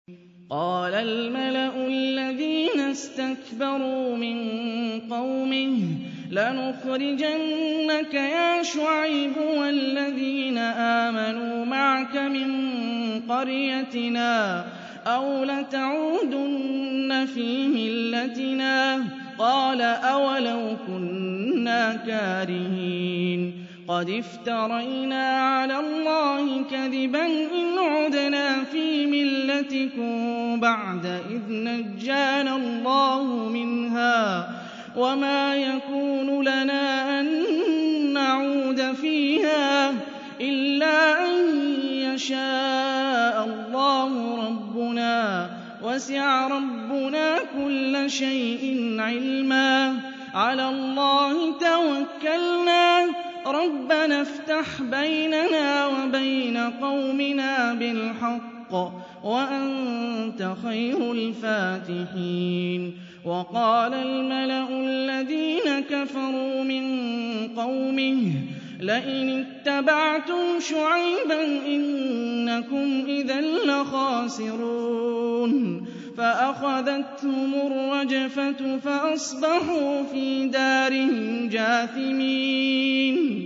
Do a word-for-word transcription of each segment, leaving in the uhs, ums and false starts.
قَالَ الْمَلَأُ الَّذِينَ اسْتَكْبَرُوا مِن قَوْمِهِ لَنُخْرِجَنَّكَ يَا شُعَيْبُ وَالَّذِينَ آمَنُوا مَعَكَ مِن قَرْيَتِنَا أَوْ لَتَعُودُنَّ فِي مِلَّتِنَا قَالَ أَوَلَوْ كُنَّا كَارِهِينَ قَدِ افْتَرَيْنَا عَلَى اللَّهِ كَذِبًا إِنْ عُدْنَا فِي مِلَّتِكُم بَعْدَ إِذْ نَجَّانَا اللَّهُ مِنْهَا وَمَا يَكُونُ لَنَا أَن نَّعُودَ فِيهَا إِلَّا أَن يَشَاءَ اللَّهُ رَبُّنَا وَسِعَ رَبُّنَا كُلَّ شَيْءٍ عِلْمًا عَلَى اللَّهِ تَوَكَّلْنَا رَبَّنَا افْتَحْ بَيْنَنَا وَبَيْنَ قَوْمِنَا بِالْحَقِّ وَأَنتَ خَيْرُ الْفَاتِحِينَ وَقَالَ الْمَلَأُ الَّذِينَ كَفَرُوا مِن قَوْمِهِ لَئِنِ اتَّبَعْتُمْ شُعَيْبًا إِنَّكُمْ إِذًا لَّخَاسِرُونَ فَأَخَذَتْهُمُ الرَّجْفَةُ فَأَصْبَحُوا فِي دَارِهِمْ جَاثِمِينَ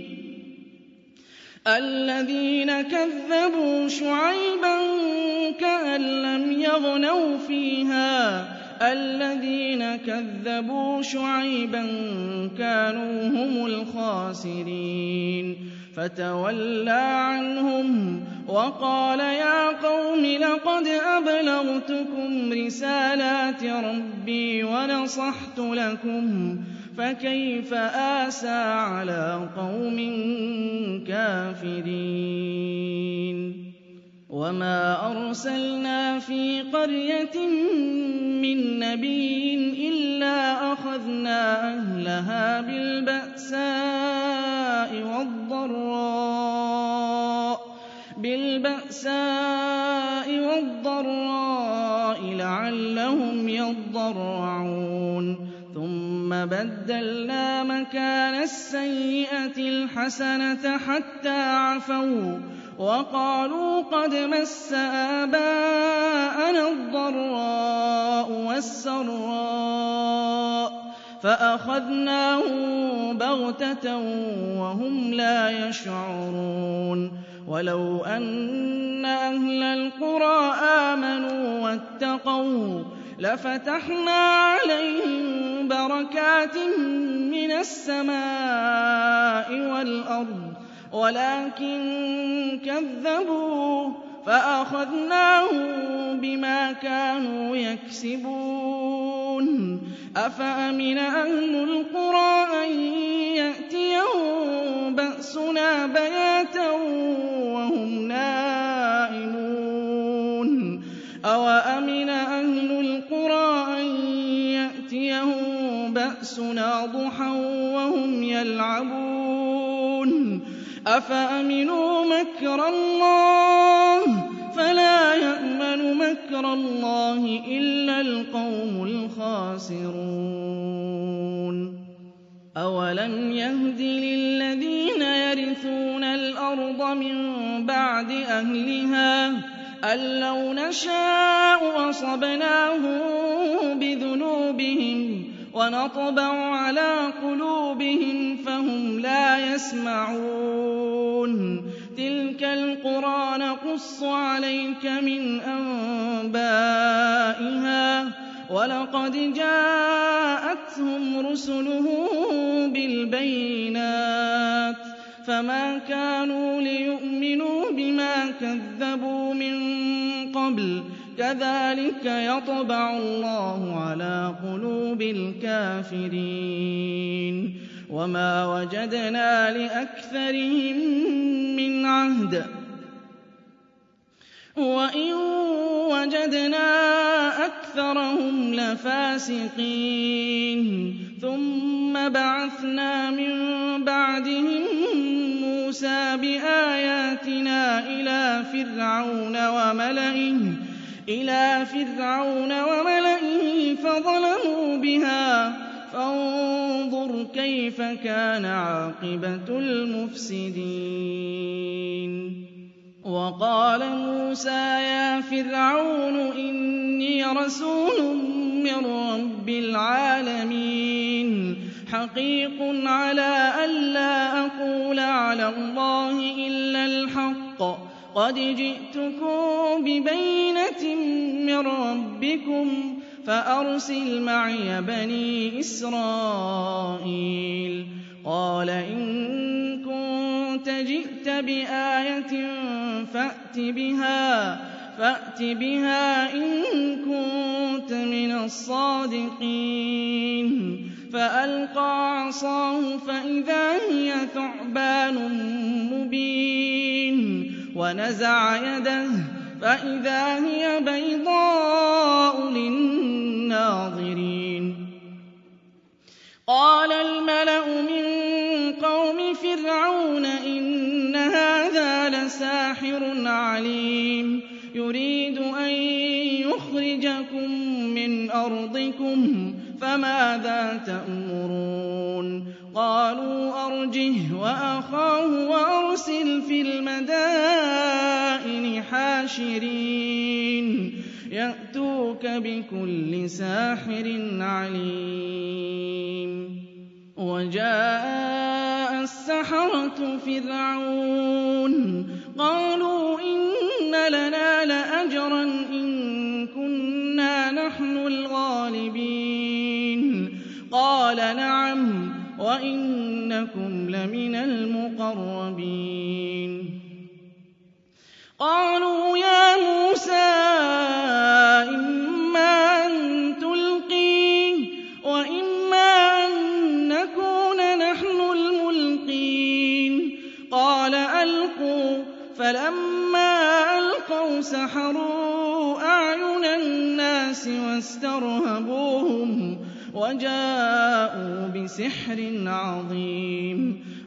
الَّذِينَ كَذَّبُوا شُعَيْبًا كَأَن لَّمْ يَغْنَوْا فِيهَا الَّذِينَ كَذَّبُوا شُعَيْبًا كَانُوا هُمُ الْخَاسِرِينَ فَتَوَلَّىٰ عَنْهُمْ وَقَالَ يَا قَوْمِ لَقَدْ أَبْلَغْتُكُمْ رِسَالَاتِ رَبِّي وَنَصَحْتُ لَكُمْ فَكَيْفَ آسَىٰ عَلَىٰ قَوْمٍ كَافِرِينَ وَمَا أَرْسَلْنَا فِي قَرْيَةٍ مِّن نَّبِيٍّ إِلَّا أَخَذْنَا أَهْلَهَا بِالْبَأْسَاءِ وَالضَّرَّاءِ بِالْبَأْسَاءِ وَالضَّرَّاءِ لَعَلَّهُمْ يَضَّرَّعُونَ ثُمَّ بَدَّلْنَا مَكَانَ السَّيِّئَةِ الْحَسَنَةَ حَتَّىٰ عَفَوْا وَقَالُوا قَدْ مَسَّ آبَاءَنَا الضَّرَّاءُ وَالسَّرَّاءُ فَأَخَذْنَاهُم بَغْتَةً وَهُمْ لَا يَشْعُرُونَ وَلَوْ أَنَّ أَهْلَ الْقُرَىٰ آمَنُوا وَاتَّقَوْا لَفَتَحْنَا عَلَيْهِم بَرَكَاتٍ مِّنَ السَّمَاءِ وَالْأَرْضِ وَلَٰكِن كَذَّبُوا فَأَخَذْنَاهُم بِمَا كَانُوا يَكْسِبُونَ أَفَأَمِنَ أَهْلُ الْقُرَىٰ أَن يَأْتِيَهُم بَأْسُنَا بَيَاتًا وَهُمْ نَائِمُونَ أَوَأَمِنَ أَهْلُ الْقُرَىٰ أَن يَأْتِيَهُم بَأْسُنَا ضُحًى وَهُمْ يَلْعَبُونَ أَفَأَمِنُوا مَكْرَ اللَّهِ فَلَا يَأْمَنُ مَكْرَ اللَّهِ إِلَّا الْقَوْمُ الْخَاسِرُونَ أَوَلَمْ يَهْدِ لِلَّذِينَ يَرِثُونَ الْأَرْضَ مِن بَعْدِ أَهْلِهَا أَن لَّوْ نَشَاءُ أَصَبْنَاهُم بِذُنُوبِهِمْ وَنَطْبَعُ عَلَىٰ قُلُوبِهِمْ فَهُمْ لَا يَسْمَعُونَ تِلْكَ الْقُرَىٰ نَقُصُّ عَلَيْكَ مِنْ أَنبَائِهَا وَلَقَدْ جَاءَتْهُمْ رُسُلُهُم بِالْبَيِّنَاتِ فَمَا كَانُوا لِيُؤْمِنُوا بِمَا كَذَّبُوا مِن قَبْلُ كَذَٰلِكَ يَطْبَعُ اللَّهُ عَلَىٰ قُلُوبِ الْكَافِرِينَ وَمَا وَجَدْنَا لِأَكْثَرِهِم مِّنْ عَهْدٍ وَإِن وَجَدْنَا أَكْثَرَهُمْ لَفَاسِقِينَ ثُمَّ بَعَثْنَا مِن بَعْدِهِم مُّوسَىٰ بِآيَاتِنَا إِلَىٰ فِرْعَوْنَ وَمَلَئِهِ إِلَىٰ فِرْعَوْنَ وَمَلَئِهِ فَظَلَمُوا بِهَا فَانظُرْ كَيْفَ كَانَ عَاقِبَةُ الْمُفْسِدِينَ وَقَالَ مُوسَىٰ يَا فِرْعَوْنُ إِنَّ رَسُولٌ مِّن رَّبِّ الْعَالَمِينَ حَقِيقٌ عَلَىٰ أَلَّا أَقُولَ عَلَى اللَّهِ إِلَّا الْحَقَّ قَدْ جِئْتُكُم بِبَيِّنَةٍ مِّن رَّبِّكُمْ فَأَرْسِلْ مَعِيَ بَنِي إِسْرَائِيلَ قَالَ إِن كُنتَ جِئْتَ بِآيَةٍ فَأْتِ بِهَا فَأْتِ بِهَا إِن كُنتَ مِنَ الصَّادِقِينَ فَأَلْقَىٰ عَصَاهُ فَإِذَا هِيَ ثُعْبَانٌ مُّبِينٌ وَنَزَعَ يَدَهُ فَإِذَا هِيَ بَيْضَاءُ لِلنَّاظِرِينَ قَالَ الْمَلَأُ مِن قَوْمِ فِرْعَوْنَ إِنَّ هَٰذَا لَسَاحِرٌ عَلِيمٌ يُرِيدُ أَن يُخْرِجَكُم مِّنْ أَرْضِكُمْ فَمَاذَا تَأْمُرُونَ قَالُوا أَرْجِهْ وَأَخَاهُ وَأَرْسِلْ فِي الْمَدَائِنِ حَاشِرِينَ يَأْتُوكَ بِكُلِّ سَاحِرٍ عَلِيمٍ وَجَاءَ السَّحَرَةُ فِرْعَوْنَ قَالُوا إِنَّ لَنَا لَأَجْرًا إِن كُنَّا نَحْنُ الْغَالِبِينَ قَالَ نَعَمْ وَإِنَّكُمْ لَمِنَ الْمُقَرَّبِينَ قَالُوا يَا مُوسَىٰ إِمَّا أَن تُلْقِيَ وَإِمَّا أَن نَّكُونَ نَحْنُ الْمُلْقِينَ قَالَ أَلْقُوا فَلَمَّا أَلْقَوْا سَحَرُوا أَعْيُنَ النَّاسِ وَاسْتَرْهَبُوهُمْ وَجَاءُوا بِسِحْرٍ عَظِيمٍ